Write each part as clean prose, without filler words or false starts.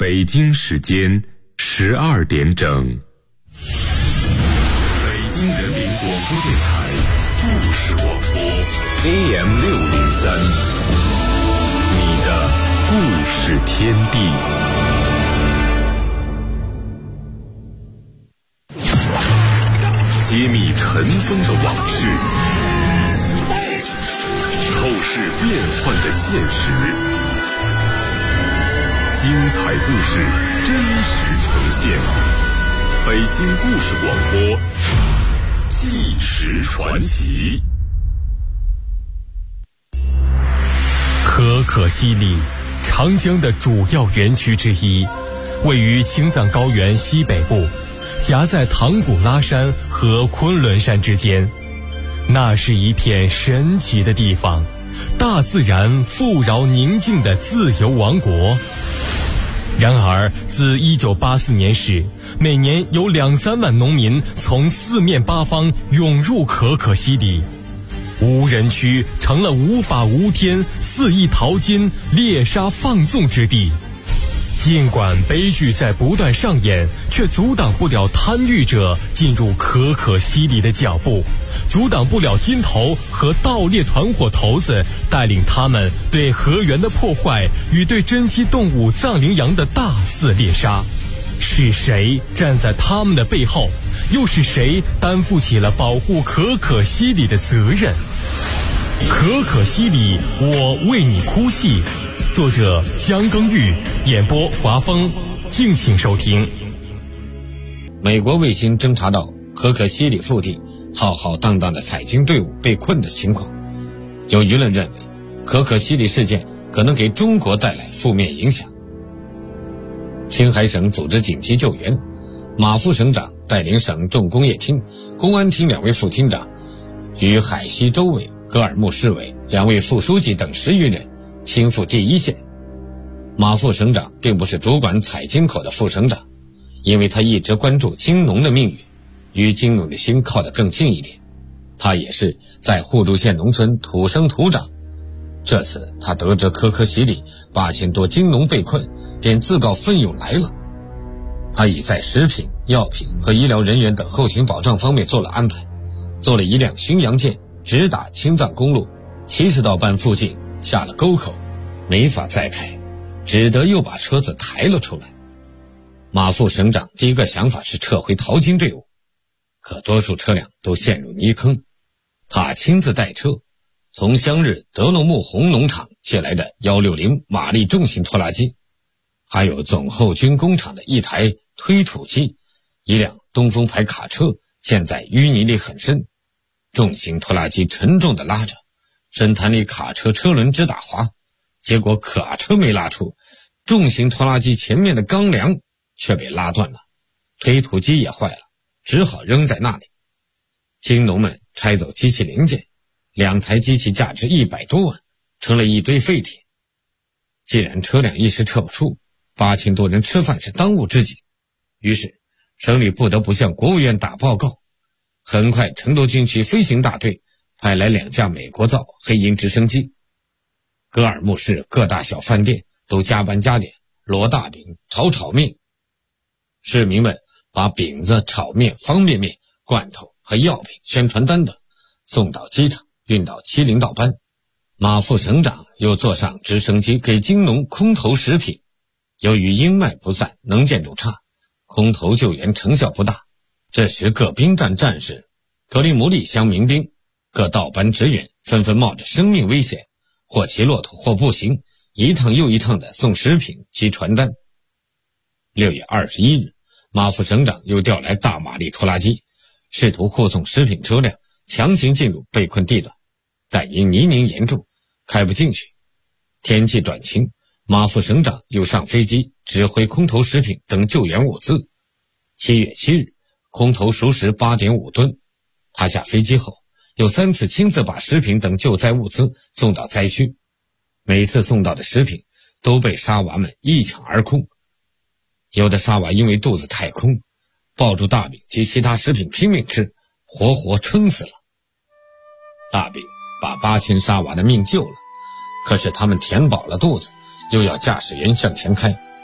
北京时间12点整。北京人民广播电台故事广播 AM603，你的故事天地。揭秘尘封的往事，透视变幻的现实，精彩故事真实呈现。北京故事广播，纪实传奇。 可可西里，长江的主要源渠之一，位于青藏高原西北部，夹在唐古拉山和昆仑山之间。那是一片神奇的地方，大自然富饶宁静的自由王国。然而自1984年时，每年有2-3万农民从四面八方涌入可可西里，无人区成了无法无天、肆意淘金、猎杀放纵之地。尽管悲剧在不断上演，却阻挡不了贪欲者进入可可西里的脚步，阻挡不了金头和盗猎团伙头子带领他们对河源的破坏与对珍稀动物藏羚羊的大肆猎杀。是谁站在他们的背后？又是谁担负起了保护可可西里的责任？可可西里，我为你哭泣。作者江耕玉，演播华峰，敬请收听。 美国卫星侦察到可可西里腹地浩浩荡荡的采金队伍被困的情况，有舆论认为可可西里事件可能给中国带来负面影响。青海省组织紧急救援，马副省长带领省重工业厅、公安厅2位副厅长与海西州委、格尔木市委2位副书记等10余人亲赴第一线。马副省长并不是主管采金口的副省长，因为他一直关注金农的命运，与金农的心靠得更近一点。他也是在互助县农村土生土长。这次他得知可可西里8000多金农被困，便自告奋勇来了。他已在食品、药品和医疗人员等后勤保障方面做了安排，做了一辆巡洋舰直达青藏公路70道班附近，下了沟口，没法再开，只得又把车子抬了出来。马副省长第一个想法是撤回淘金队伍，可多数车辆都陷入泥坑。他亲自带车，从湘日德洛木红农场借来的160马力重型拖拉机，还有总后军工厂的一台推土机，一辆东风牌卡车陷在淤泥里很深，重型拖拉机沉重地拉着，深潭里卡车车轮直打滑，结果卡车没拉出，重型拖拉机前面的钢梁却被拉断了，推土机也坏了，只好扔在那里。金农们拆走机器零件，2台机器价值100多万，成了一堆废铁。既然车辆一时撤不出，8000多人吃饭是当务之急，于是省里不得不向国务院打报告。很快成都军区飞行大队派来2架美国造黑鹰直升机，格尔木市各大小饭店都加班加点，烙大饼、炒面。市民们把饼子、炒面、方便面、罐头和药品、宣传单等送到机场，运到70道班。马副省长又坐上直升机给金农空投食品。由于鹰脉不散，能见度差，空投救援成效不大。这时各兵站战士、格里姆里乡民兵、各道班职员纷纷冒着生命危险，或骑骆驼或步行，一趟又一趟地送食品及传单。6月21日，马副省长又调来大马力拖拉机，试图护送食品车辆强行进入被困地段，但因泥泞严重，开不进去。天气转晴，马副省长又上飞机指挥空投食品等救援物资。7月7日，空投熟食 8.5 吨。他下飞机后，又3次亲自把食品等救灾物资送到灾区。每次送到的食品都被沙娃们一抢而空。有的沙娃因为肚子太空，抱住大饼及其他食品拼命吃，活活撑死了。大饼把8000沙娃的命救了，可是他们填饱了肚子，又要驾驶员向前开。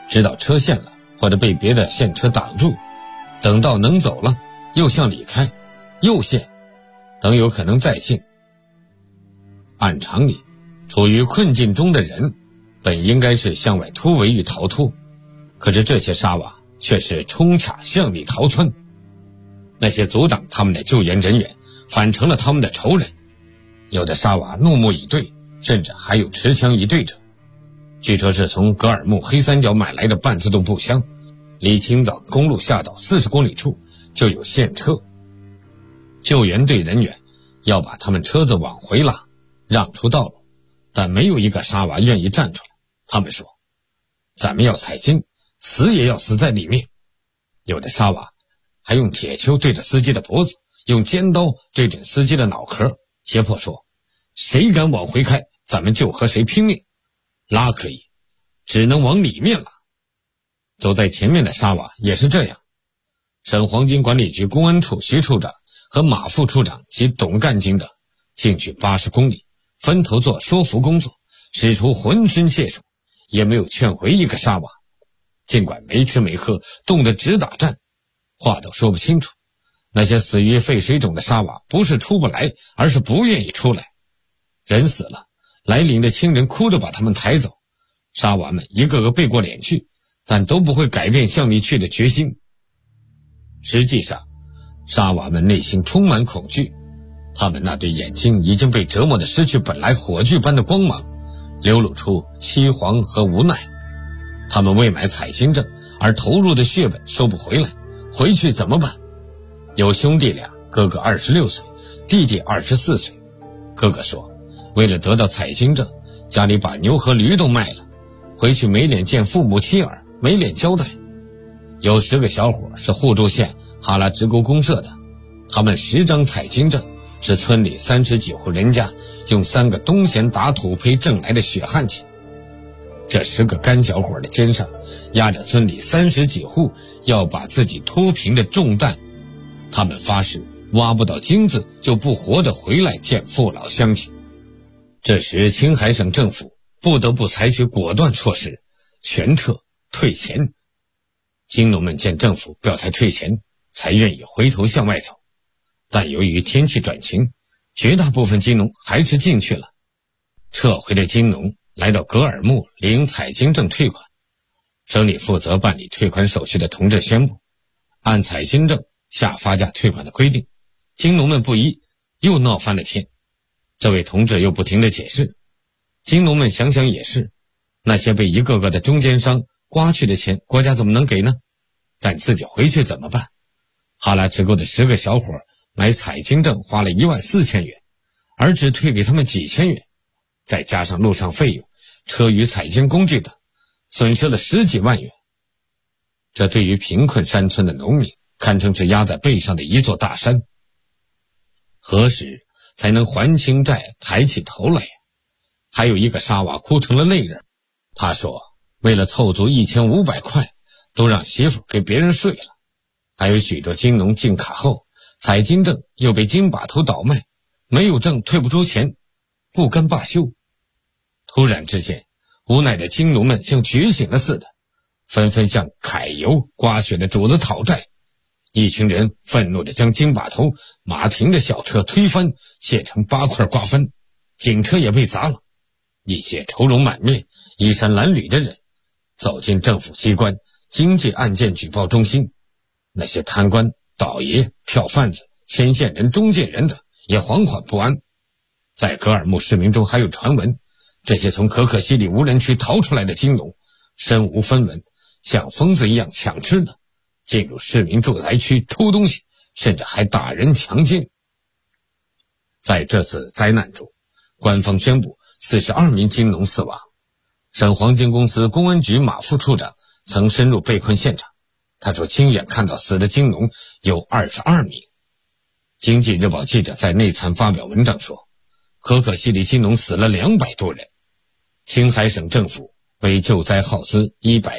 直到车陷了或者被别的陷车挡住，等到能走了又向里开，又陷，等有可能再进。按常理，处于困境中的人本应该是向外突围与逃脱，可是这些沙瓦却是冲卡向里逃窜。那些阻挡他们的救援人员反成了他们的仇人，有的沙瓦怒目以对，甚至还有持枪以对者。据说是从格尔木黑三角买来的半自动步枪，离青藏公路下道40公里处就有现车。救援队人员要把他们车子往回拉，让出道路，但没有一个沙瓦愿意站出来。他们说，咱们要采金，死也要死在里面。有的沙瓦还用铁锹对着司机的脖子，用尖刀对准司机的脑壳，胁迫说，谁敢往回开，咱们就和谁拼命。拉可以，只能往里面拉。走在前面的沙瓦也是这样。省黄金管理局公安处徐处长和马副处长及董干警等进去80公里，分头做说服工作，使出浑身解数，也没有劝回一个沙瓦。尽管没吃没喝，冻得直打颤，话都说不清楚。那些死于肺水肿的沙瓦不是出不来，而是不愿意出来。人死了，来临的亲人哭着把他们抬走，沙瓦们一个个背过脸去，但都不会改变向里去的决心。实际上，沙瓦们内心充满恐惧，他们那对眼睛已经被折磨得失去本来火炬般的光芒，流露出凄惶和无奈。他们为买采金证而投入的血本收不回来，回去怎么办？有兄弟俩，哥哥26岁，弟弟24岁。哥哥说，为了得到采金证，家里把牛和驴都卖了，回去没脸见父母妻儿，没脸交代。有10个小伙是互助县哈拉直沟公社的，他们10张采金证是村里30几户人家用3个东闲打土坯挣来的血汗钱。这10个干小伙的肩上压着村里30几户要把自己脱贫的重担，他们发誓挖不到金子就不活着回来见父老乡亲。这时青海省政府不得不采取果断措施，全撤退钱。金农们见政府表态退钱，才愿意回头向外走，但由于天气转晴，绝大部分金农还是进去了。撤回的金农来到格尔木领采金证退款，省里负责办理退款手续的同志宣布，按采金证下发价退款的规定，金农们不依，又闹翻了天。这位同志又不停地解释，金农们想想也是，那些被一个个的中间商刮去的钱，国家怎么能给呢？但自己回去怎么办？哈拉直沟的10个小伙买采金证花了14000元，而只退给他们几千元，再加上路上费用、车与采金工具等，损失了10几万元。这对于贫困山村的农民堪称是压在背上的一座大山。何时才能还清债，抬起头来呀？还有一个沙瓦哭成了泪人，他说为了凑足1500块，都让媳妇给别人睡了。还有许多金农进卡后，采金证又被金把头倒卖，没有证退不出钱，不甘罢休。突然之间，无奈的金农们像觉醒了似的，纷纷向揩油刮血的主子讨债。一群人愤怒地将金把头马停的小车推翻，卸成8块瓜分，警车也被砸了。一些愁容满面、衣衫褴褛的人走进政府机关经济案件举报中心，那些贪官、倒爷、票贩子、牵线人、中介人等也惶惶不安。在格尔木市民中还有传闻，这些从可可西里无人区逃出来的金农身无分文，像疯子一样抢吃的，进入市民住宅区偷东西，甚至还打人强奸。在这次灾难中，官方宣布42名金农死亡。省黄金公司公安局马副处长曾深入被困现场，他说亲眼看到死的金农有22名。经济日报记者在内参发表文章说，可可西里金农死了200多人。青海省政府为救灾耗资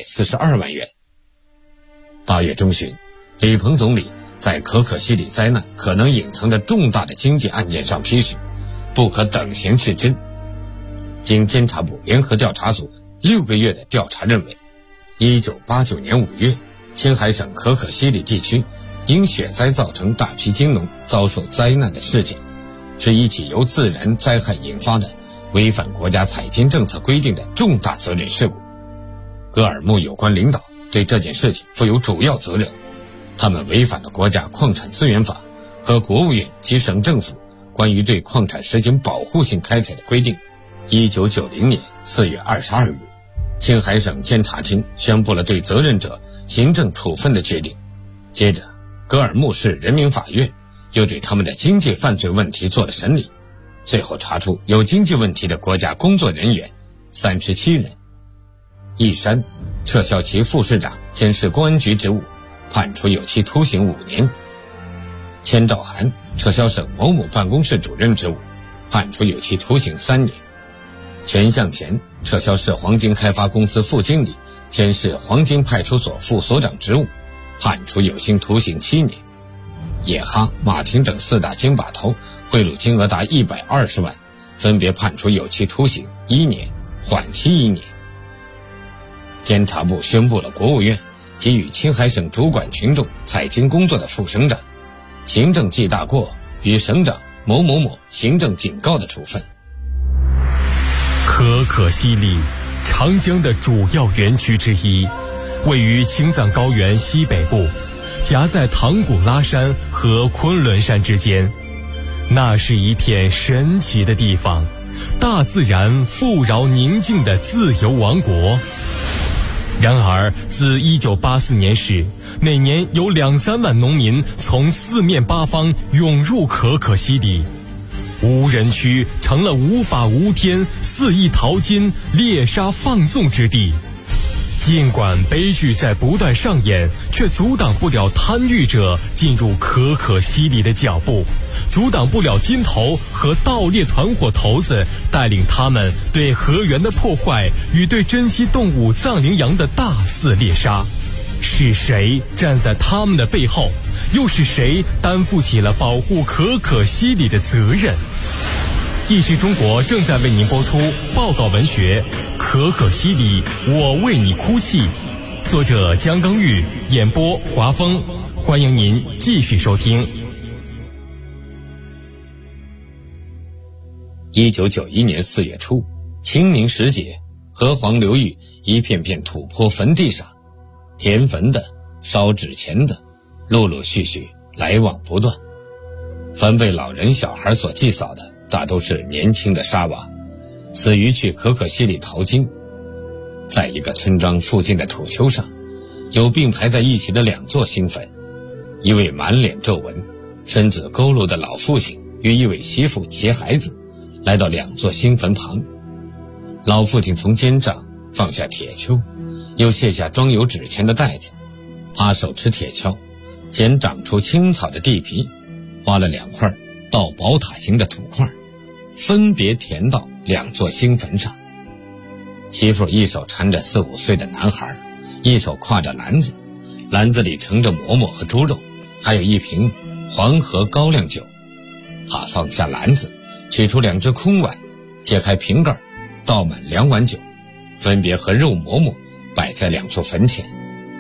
142万元。8月中旬，李鹏总理在可可西里灾难可能隐藏着重大的经济案件上批示，不可等闲视之。经监察部联合调查组6个月的调查认为， 1989年5月，青海省可可西里地区因雪灾造成大批金农遭受灾难的事件，是一起由自然灾害引发的违反国家采金政策规定的重大责任事故。格尔木有关领导对这件事情负有主要责任，他们违反了国家矿产资源法和国务院及省政府关于对矿产实行保护性开采的规定。1990年4月22日，青海省监察厅宣布了对责任者行政处分的决定。接着，格尔木市人民法院又对他们的经济犯罪问题做了审理，最后查出有经济问题的国家工作人员37人。一山撤销其副市长监视公安局职务，判处有期徒刑5年。千兆涵撤销省某某办公室主任职务，判处有期徒刑3年。全向前撤销市黄金开发公司副经理监视黄金派出所副所长职务，判处有期徒刑7年。叶哈、马婷等4大金把头贿赂金额达120万，分别判处有期徒刑1年，缓期1年。监察部宣布了国务院给予青海省主管群众采金工作的副省长行政记大过与省长某某某行政警告的处分。 可可西里，长江的主要源区之一，位于青藏高原西北部，夹在唐古拉山和昆仑山之间。那是一片神奇的地方，大自然富饶宁静的自由王国。然而自1984年时，每年有2-3万农民从4面8方涌入可可西里，无人区成了无法无天、肆意淘金、猎杀放纵之地。尽管悲剧在不断上演，却阻挡不了贪欲者进入可可西里的脚步，阻挡不了金头和盗猎团伙头子带领他们对河源的破坏与对珍稀动物藏羚羊的大肆猎杀。是谁站在他们的背后？又是谁担负起了保护可可西里的责任？继续中国正在为您播出报告文学《可可西里，我为你哭泣》，作者姜刚玉，演播华峰。欢迎您继续收听。 1991年4月初，清明时节，河黄流域一片片土坡坟地上，填坟的、烧纸钱的，陆陆续续来往不断。凡被老人小孩所祭扫的，大都是年轻的沙娃，死于去可可西里淘金。在一个村庄附近的土丘上，有并排在一起的2座新坟，一位满脸皱纹、身子佝偻的老父亲与一位媳妇携孩子来到2座新坟旁。老父亲从肩上放下铁锹，又卸下装有纸钱的袋子，他手持铁锹，捡长出青草的地皮，挖了2块倒宝塔形的土块，分别填到2座新坟上。媳妇一手搀着4-5岁的男孩，一手挎着篮子，篮子里盛着馍馍和猪肉，还有一瓶黄河高粱酒。他放下篮子，取出2只空碗，揭开瓶盖，倒满2碗酒，分别和肉馍馍摆在2座坟前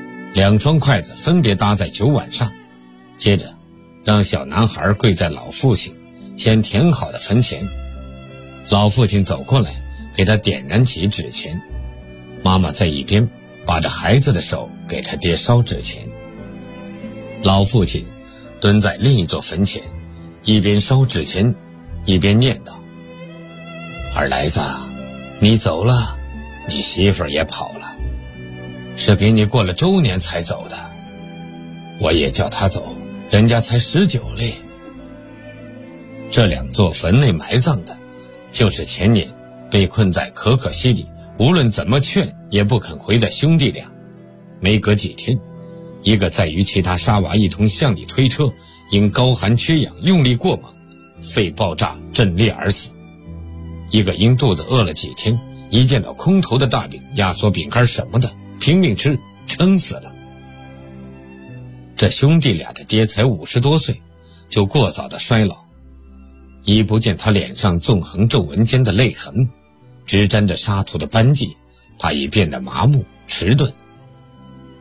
，2双筷子分别搭在酒碗上。接着让小男孩跪在老父亲先填好的坟前，老父亲走过来给他点燃起纸钱，妈妈在一边把着孩子的手给他爹烧纸钱。老父亲蹲在另一座坟前，一边烧纸钱一边念叨：二来子，你走了，你媳妇儿也跑了，是给你过了周年才走的，我也叫他走，人家才19嘞。这2座坟内埋葬的，就是前年被困在可可西里，无论怎么劝也不肯回的兄弟俩。没隔几天，一个在与其他沙娃一同向里推车，因高寒缺氧用力过猛，肺爆炸震裂而死；一个因肚子饿了几天，一见到空头的大饼、压缩饼干什么的，拼命吃，撑死了。这兄弟俩的爹才50多岁，就过早的衰老，已不见他脸上纵横皱纹间的泪痕，只沾着沙土的斑迹，他已变得麻木迟钝，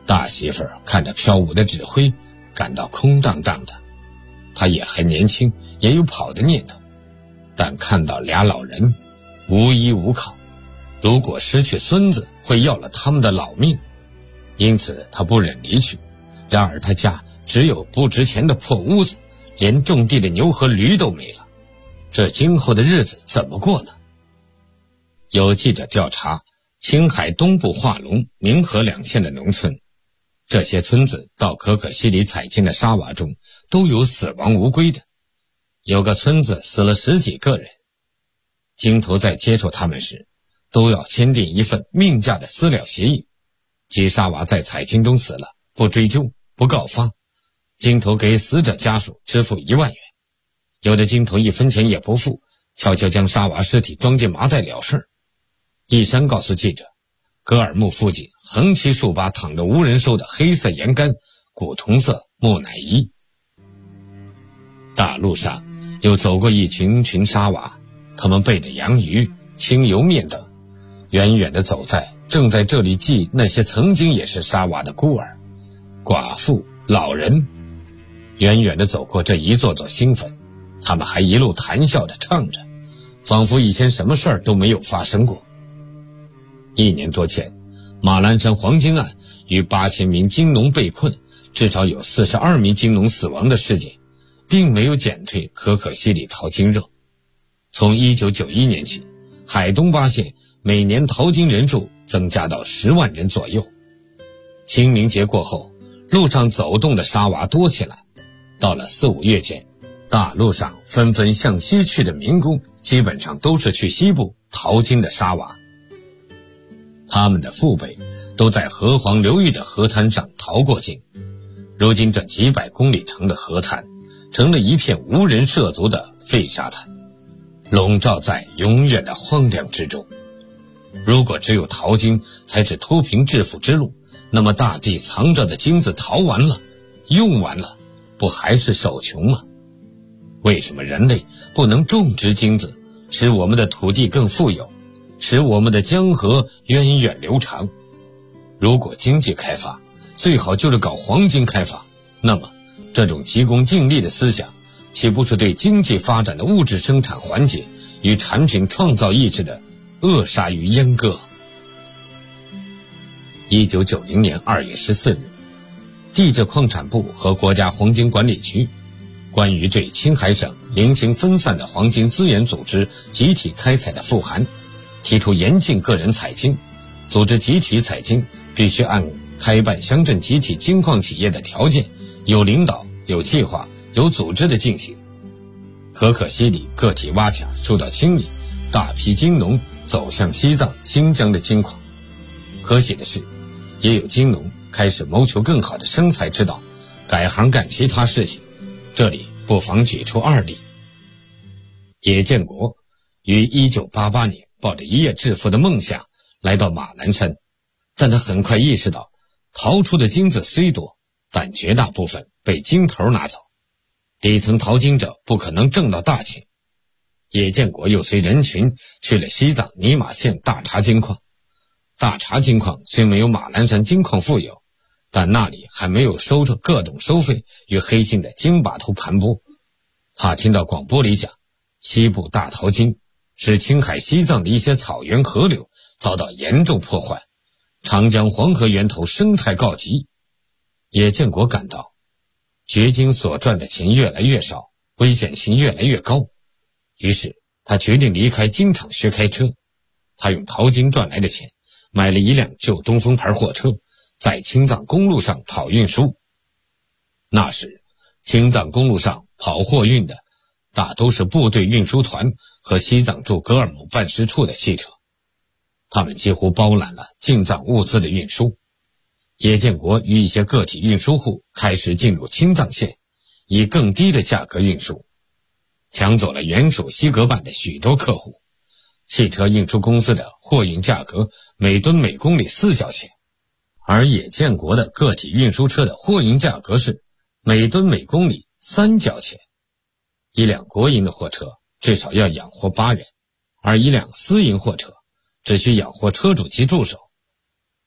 大媳妇儿看着飘舞的指挥，感到空荡荡的。她也还年轻，也有跑的念头，但看到俩老人无依无靠，如果失去孙子，会要了他们的老命，因此她不忍离去。然而她家只有不值钱的破屋子，连种地的牛和驴都没了，这今后的日子怎么过呢？有记者调查青海东部化龙、明河两县的农村，这些村子到可可西里采金的沙瓦中都有死亡无归的，有个村子死了10几个人。经头在接触他们时，都要签订一份命价的私了协议，即沙瓦在采金中死了，不追究，不告发，经头给死者家属支付1万元。有的经头1分钱也不付，悄悄将沙瓦尸体装进麻袋了事。一山告诉记者，格尔木附近横七竖八躺着无人收的黑色盐干、古铜色木乃伊。大路上又走过一群群沙瓦，他们背着洋鱼、清油面等，远远地走在正在这里祭那些曾经也是沙瓦的孤儿、寡妇、老人。远远地走过这一座座新坟，他们还一路谈笑着唱着，仿佛以前什么事儿都没有发生过。1年多前，马栏山黄金案与8000名金农被困，至少有42名金农死亡的事件，并没有减退可可西里淘金热。从1991年起，海东8县每年淘金人数增加到10万人左右。清明节过后，路上走动的沙娃多起来。到了4、5月间，大路上纷纷向西去的民工，基本上都是去西部淘金的沙娃。他们的父辈都在河湟流域的河滩上淘过金，如今这几百公里长的河滩成了一片无人涉足的废沙滩，笼罩在永远的荒凉之中。如果只有淘金才是脱贫致富之路，那么大地藏着的金子淘完了、用完了，不还是手穷吗？为什么人类不能种植金子，使我们的土地更富有，使我们的江河源远流长？如果经济开发最好就是搞黄金开发，那么这种急功近利的思想，岂不是对经济发展的物质生产环节与产品创造意志的扼杀与阉割？1990年2月14日，地质矿产部和国家黄金管理局关于对青海省零星分散的黄金资源组织集体开采的复函，提出严禁个人采金，组织集体采金必须按开办乡镇集体金矿企业的条件，有领导、有计划、有组织的进行。可可西里个体挖卡受到清理，大批金农走向西藏、新疆的金矿。可喜的是，也有金农开始谋求更好的生财之道，改行干其他事情。这里不妨举出2例。叶建国于1988年抱着一夜致富的梦想来到马栏山，但他很快意识到，淘出的金子虽多，但绝大部分被金头拿走，底层淘金者不可能挣到大钱。叶建国又随人群去了西藏尼玛县大茶金矿。大茶金矿虽没有马栏山金矿富有，但那里还没有收着各种收费与黑心的金把头盘剥。他听到广播里讲，西部大淘金使青海西藏的一些草原河流遭到严重破坏，长江黄河源头生态告急。叶建国感到掘金所赚的钱越来越少，危险性越来越高，于是他决定离开金厂学开车。他用淘金赚来的钱买了一辆旧东风牌货车，在青藏公路上跑运输。那时青藏公路上跑货运的大都是部队运输团和西藏驻格尔木办事处的汽车，他们几乎包揽了进藏物资的运输。叶建国与一些个体运输户开始进入青藏线，以更低的价格运输，抢走了原属西格办的许多客户。汽车运输公司的货运价格每吨每公里4角钱，而叶建国的个体运输车的货运价格是每吨每公里3角钱。一辆国营的货车至少要养活8人，而一辆私营货车只需养活车主及助手。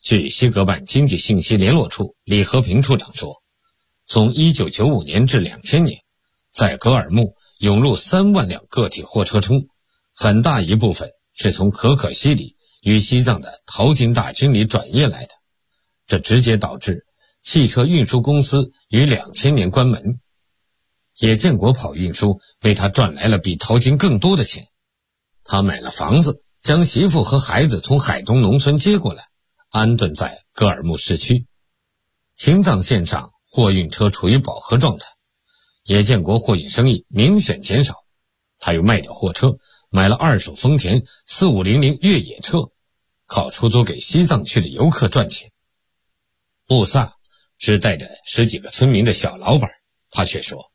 据西格办经济信息联络处李和平处长说，从1995年至2000年，在格尔木涌入3万辆个体货车中，很大一部分是从可可西里与西藏的淘金大军里转业来的，这直接导致汽车运输公司于2000年关门。野建国跑运输为他赚来了比淘金更多的钱，他买了房子，将媳妇和孩子从海东农村接过来，安顿在格尔木市区。青藏线上货运车处于饱和状态，野建国货运生意明显减少，他又卖掉货车，买了2手丰田4500越野车，靠出租给西藏去的游客赚钱。穆萨是带着10几个村民的小老板，他却说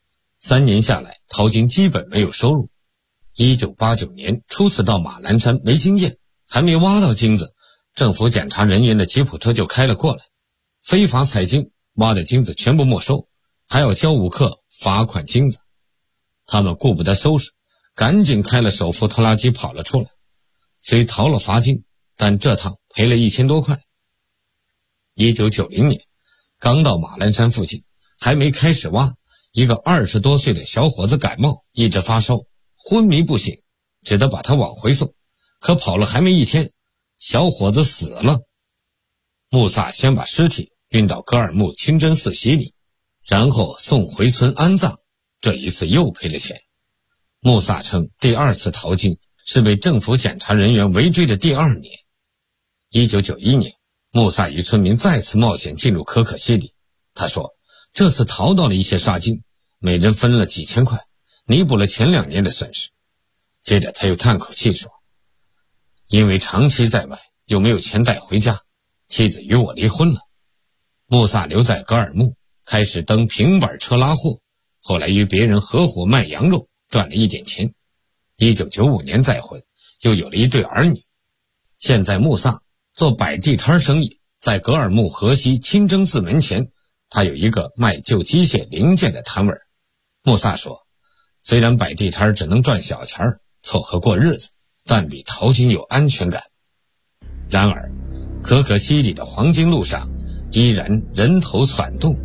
3年下来淘金基本没有收入。1989年初次到马栏山没经验，还没挖到金子，政府检查人员的吉普车就开了过来，非法采金，挖的金子全部没收，还要交5克罚款金子。他们顾不得收拾，赶紧开了手扶拖拉机跑了出来，虽逃了罚金，但这趟赔了1000多块。1990年刚到马栏山附近，还没开始挖，一个20多岁的小伙子感冒，一直发烧，昏迷不醒，只得把他往回送，可跑了还没1天，小伙子死了。穆萨先把尸体运到格尔木清真寺洗礼，然后送回村安葬，这一次又赔了钱。穆萨称第2次淘金是被政府检查人员围追的第2年。1991年，穆萨与村民再次冒险进入可可西里，他说这次淘到了一些沙金，每人分了几千块，弥补了前2年的损失。接着他又叹口气说，因为长期在外又没有钱带回家，妻子与我离婚了。穆萨留在格尔木，开始蹬平板车拉货，后来与别人合伙卖羊肉，赚了一点钱。1995年再婚，又有了一对儿女。现在穆萨做摆地摊生意，在格尔木河西清真寺门前，他有一个卖旧机械零件的摊位。穆萨说，虽然摆地摊只能赚小钱凑合过日子，但比淘金有安全感。然而可可西里的黄金路上依然人头攒动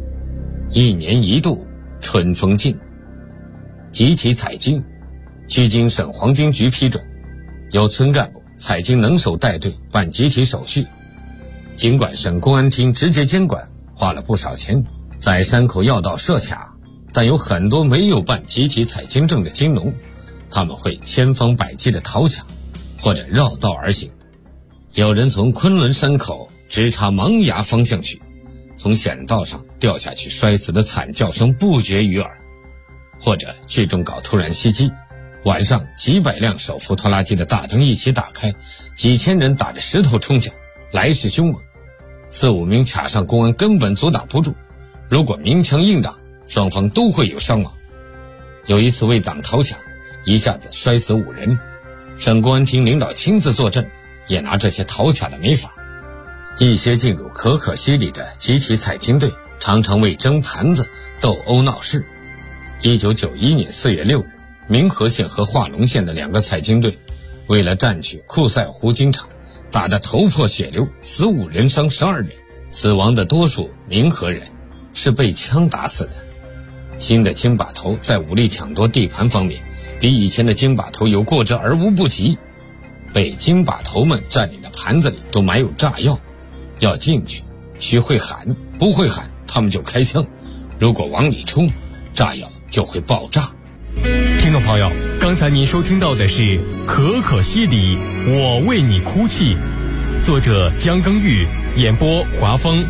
，1年1度春风劲。集体采金需经省黄金局批准，由村干部采金能手带队办集体手续。尽管省公安厅直接监管，花了不少钱在山口要道设卡，但有很多没有办集体采金证的金农，他们会千方百计地讨卡，或者绕道而行。有人从昆仑山口直插芒崖方向去，从险道上掉下去摔死的惨叫声不绝于耳。或者聚众搞突然袭击，晚上几百辆手扶拖拉机的大灯一起打开，几千人打着石头冲抢，来势凶猛，4、5名卡上公安根本阻挡不住，如果明枪硬挡，双方都会有伤亡。有一次为挡讨抢，一下子摔死5人，省公安厅领导亲自坐镇，也拿这些讨卡的没法。一些进入可可西里的集体采金队常常为争盘子斗殴闹事。1991年4月6日，明和县和化龙县的2个采金队为了占据库塞湖金场，打得头破血流，死5人伤12人，死亡的多数明和人是被枪打死的。新的金把头在武力抢夺地盘方面比以前的金把头有过之而无不及，被金把头们占领的盘子里都埋有炸药，要进去需会喊，不会喊他们就开枪，如果往里冲，炸药就会爆炸。 听众朋友，刚才您收听到的是《可可西里，我为你哭泣》，作者姜耕玉，演播华峰。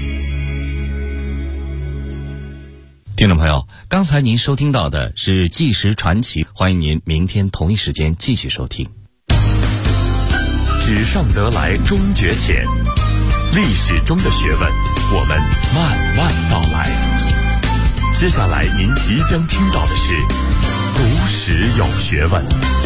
听众朋友，刚才您收听到的是《纪实传奇》，欢迎您明天同一时间继续收听。 纸上得来终觉浅，历史中的学问，我们慢慢道来。接下来您即将听到的是读史有学问。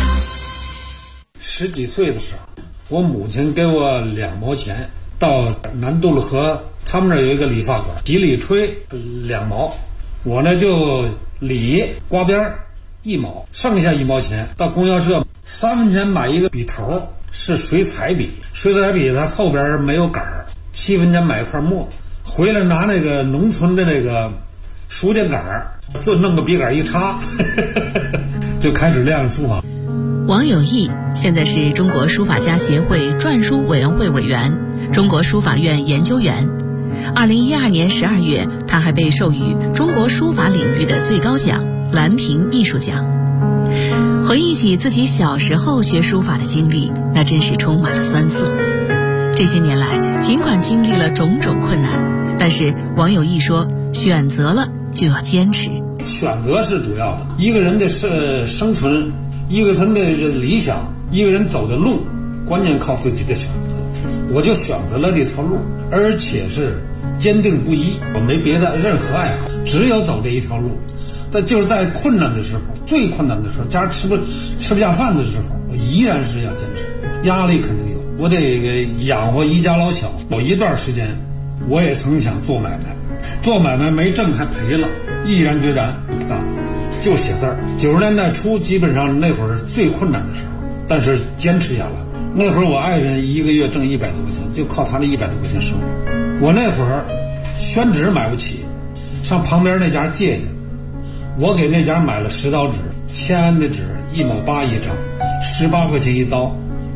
10几岁的时候，我母亲给我2毛钱，到南杜勒河，他们那有一个理发馆，几里吹2毛，我呢就理刮边1毛，剩下1毛钱到供销社3分钱买一个笔头，是水彩笔，水彩笔它后边没有杆儿， 7分钱买一块墨，回来拿那个农村的那个书架杆弄个笔杆一插就开始练书法。 王有义现在是中国书法家协会篆书委员会委员、中国书法院研究员。2012年12月，他还被授予中国书法领域的最高奖兰亭艺术奖。回忆起自己小时候学书法的经历，那真是充满了酸涩。这些年来，尽管经历了种种困难，但是王有义说，选择了就要坚持。 选择是主要的，一个人的生存，一个人的理想，一个人走的路，关键靠自己的选择。我就选择了这条路，而且是坚定不移，我没别的任何爱好，只有走这一条路。但就是在困难的时候，最困难的时候，家吃不下饭的时候，我依然是要坚持。压力肯定有，我得养活一家老小。有一段时间，我也曾想做买卖，做买卖没挣还赔了，毅然决然就写字儿。90年代初，基本上那会儿最困难的时候，但是坚持下来。那会儿我爱人一个月挣100多块钱，就靠他那100多块钱生活。我那会儿宣纸买不起，上旁边那家借的，我给那家买了10刀纸，签的纸1毛8一张，18块钱一刀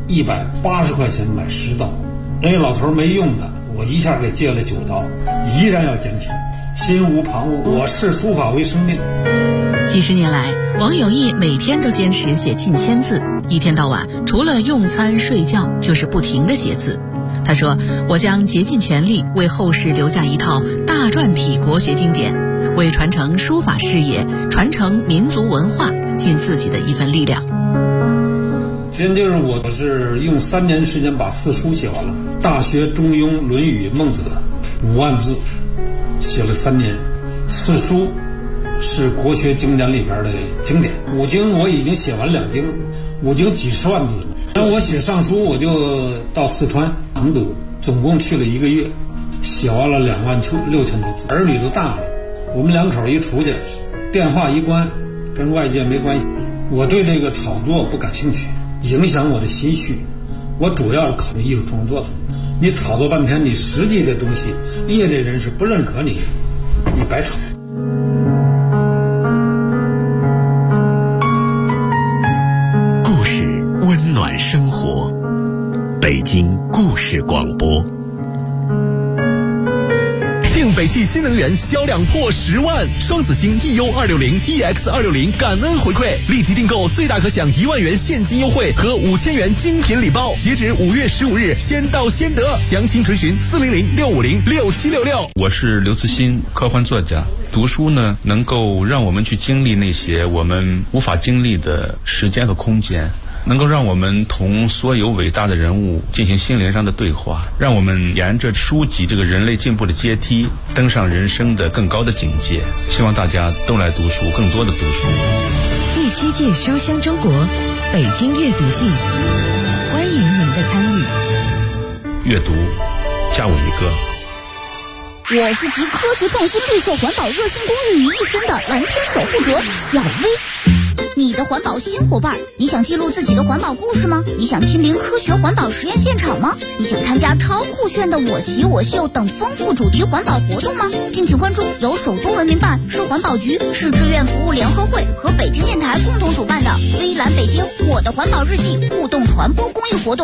，180块钱买10刀。人家老头没用的，我一下给借了9刀，依然要坚持，心无旁骛。我视书法为生命。 几十年来，王有义每天都坚持写近1000字，一天到晚除了用餐睡觉就是不停地写字。他说，我将竭尽全力为后世留下一套大篆体国学经典，为传承书法事业、传承民族文化尽自己的一份力量。 其实就是我是用3年时间把4书写完了，《大学》《中庸》《论语》《孟子》5万字，写了3年。4书是国学经典里边的经典，5经我已经写完2经，5经几十万字。然后我写上书，我就到四川成都，总共去了1个月，写完了26000多字。儿女都大了，我们2口一出去，电话一关，跟外界没关系。我对这个炒作不感兴趣，影响我的心绪。我主要是考虑艺术创作的。你炒作半天，你实际的东西，业内人士不认可你，你白炒。 故事温暖生活，北京故事广播。庆北汽新能源销量破10万，双子星 EU260、EX260 感恩回馈，立即订购最大可享1万元现金优惠和5000元精品礼包，截止5月15日，先到先得。详情垂询400-650-6766。 我是刘慈欣，科幻作家。读书呢，能够让我们去经历那些我们无法经历的时间和空间，能够让我们同所有伟大的人物进行心灵上的对话，让我们沿着书籍这个人类进步的阶梯登上人生的更高的境界。希望大家都来读书，更多的读书。 第7届书香中国北京阅读季，欢迎您的参与。 阅读，加我一个。 我是集科学创新、绿色环保、热心公益于一身的蓝天守护者小薇。你的环保新伙伴，你想记录自己的环保故事吗？你想亲临科学环保实验现场吗？你想参加超酷炫的我骑我秀等丰富主题环保活动吗？敬请关注由首都文明办、市环保局、市志愿服务联合会和北京电台共同主办的微蓝北京我的环保日记互动传播公益活动。